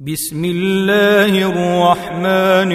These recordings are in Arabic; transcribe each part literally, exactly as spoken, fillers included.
بسم الله الرحمن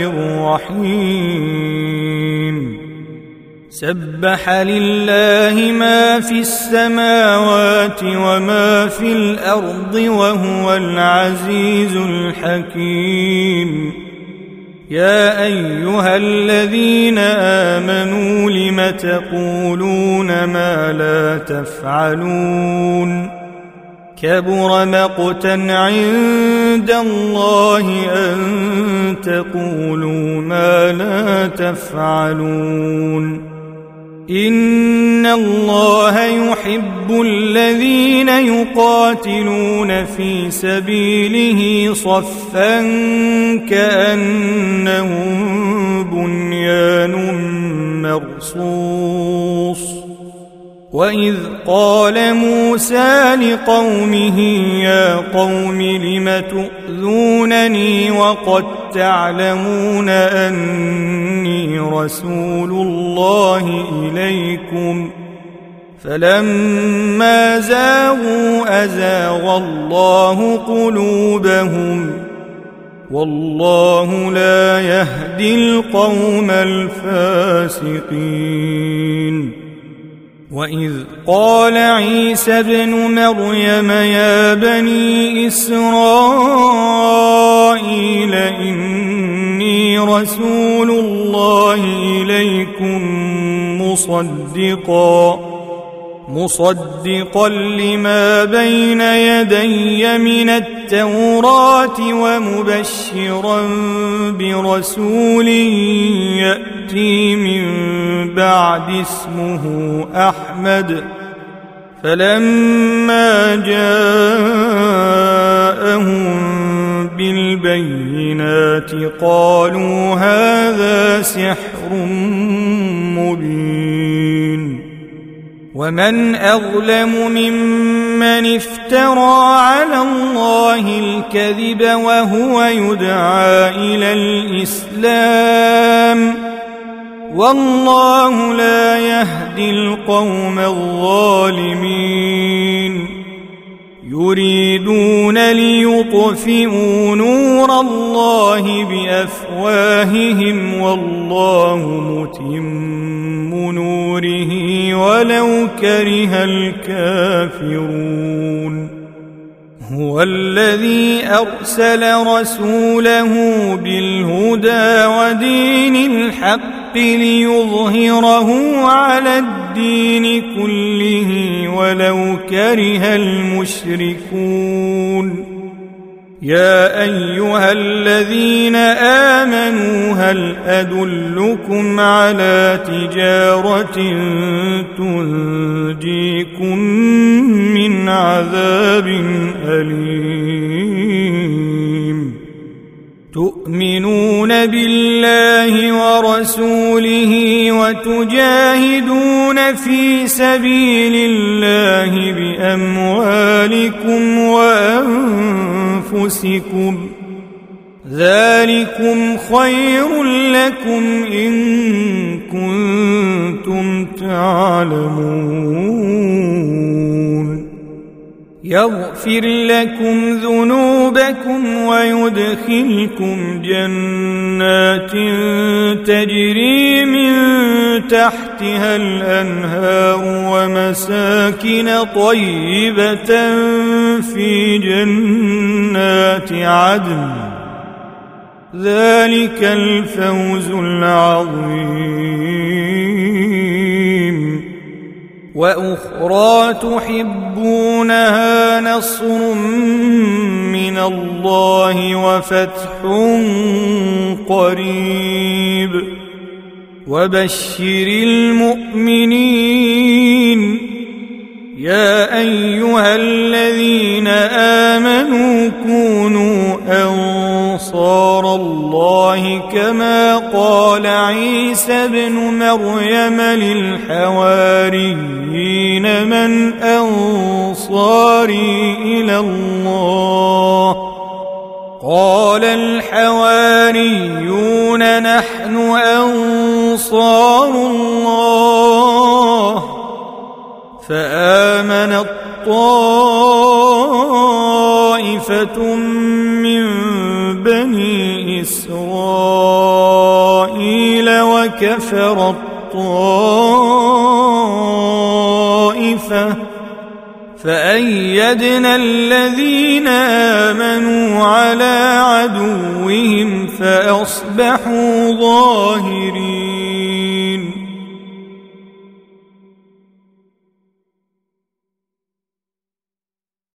الرحيم سبح لله ما في السماوات وما في الأرض وهو العزيز الحكيم يا أيها الذين آمنوا لم تقولون ما لا تفعلون كبر مقتا عند الله أن تقولوا ما لا تفعلون إن الله يحب الذين يقاتلون في سبيله صفا كأنهم بنيان مرصوص وإذ قال موسى لقومه يا قوم لم تؤذونني وقد تعلمون أني رسول الله إليكم فلما زاغوا أزاغ الله قلوبهم والله لا يهدي القوم الفاسقين وإذ قال عيسى ابن مريم يا بني إسرائيل إني رسول الله إليكم مصدقا مصدقا لما بين يدي من التوراة ومبشرا برسول يأتي من بعد اسمه أحمد فلما جاءهم بالبينات قالوا هذا سحر مبين ومن أظلم ممن افترى على الله الكذب وهو يدعى إلى الإسلام والله لا يهدي القوم الظالمين يريدون ليطفئوا نور الله بأفواههم والله متم نوره ولو كره الكافرون هو الذي أرسل رسوله بالهدى ودين الحق ليظهره على الدين كله ولو كره المشركون يا أيها الذين آمنوا هل أدلكم على تجارة تنجيكم من عذاب أليم تؤمنون بالله ورسوله وتجاهدون في سبيل الله بأموالكم وأنفسكم ذلكم خير لكم إن كنتم تعلمون يغفر لكم ذنوبكم ويدخلكم جنات تجري من تحتها الأنهار ومساكن طيبة في جنات عدن ذلك الفوز العظيم وأخرى تحبونها نصر من الله وفتح قريب وبشر المؤمنين يا أيها الذين آمنوا كونوا أنصار الله كما قال عيسى ابن مريم للحواريين من أنصاري إلى الله قال الحواريون نحن أنصار الله فآمنت طائفة من كفرت طائفة فأيدنا الذين آمنوا على عدوهم فأصبحوا ظاهرين.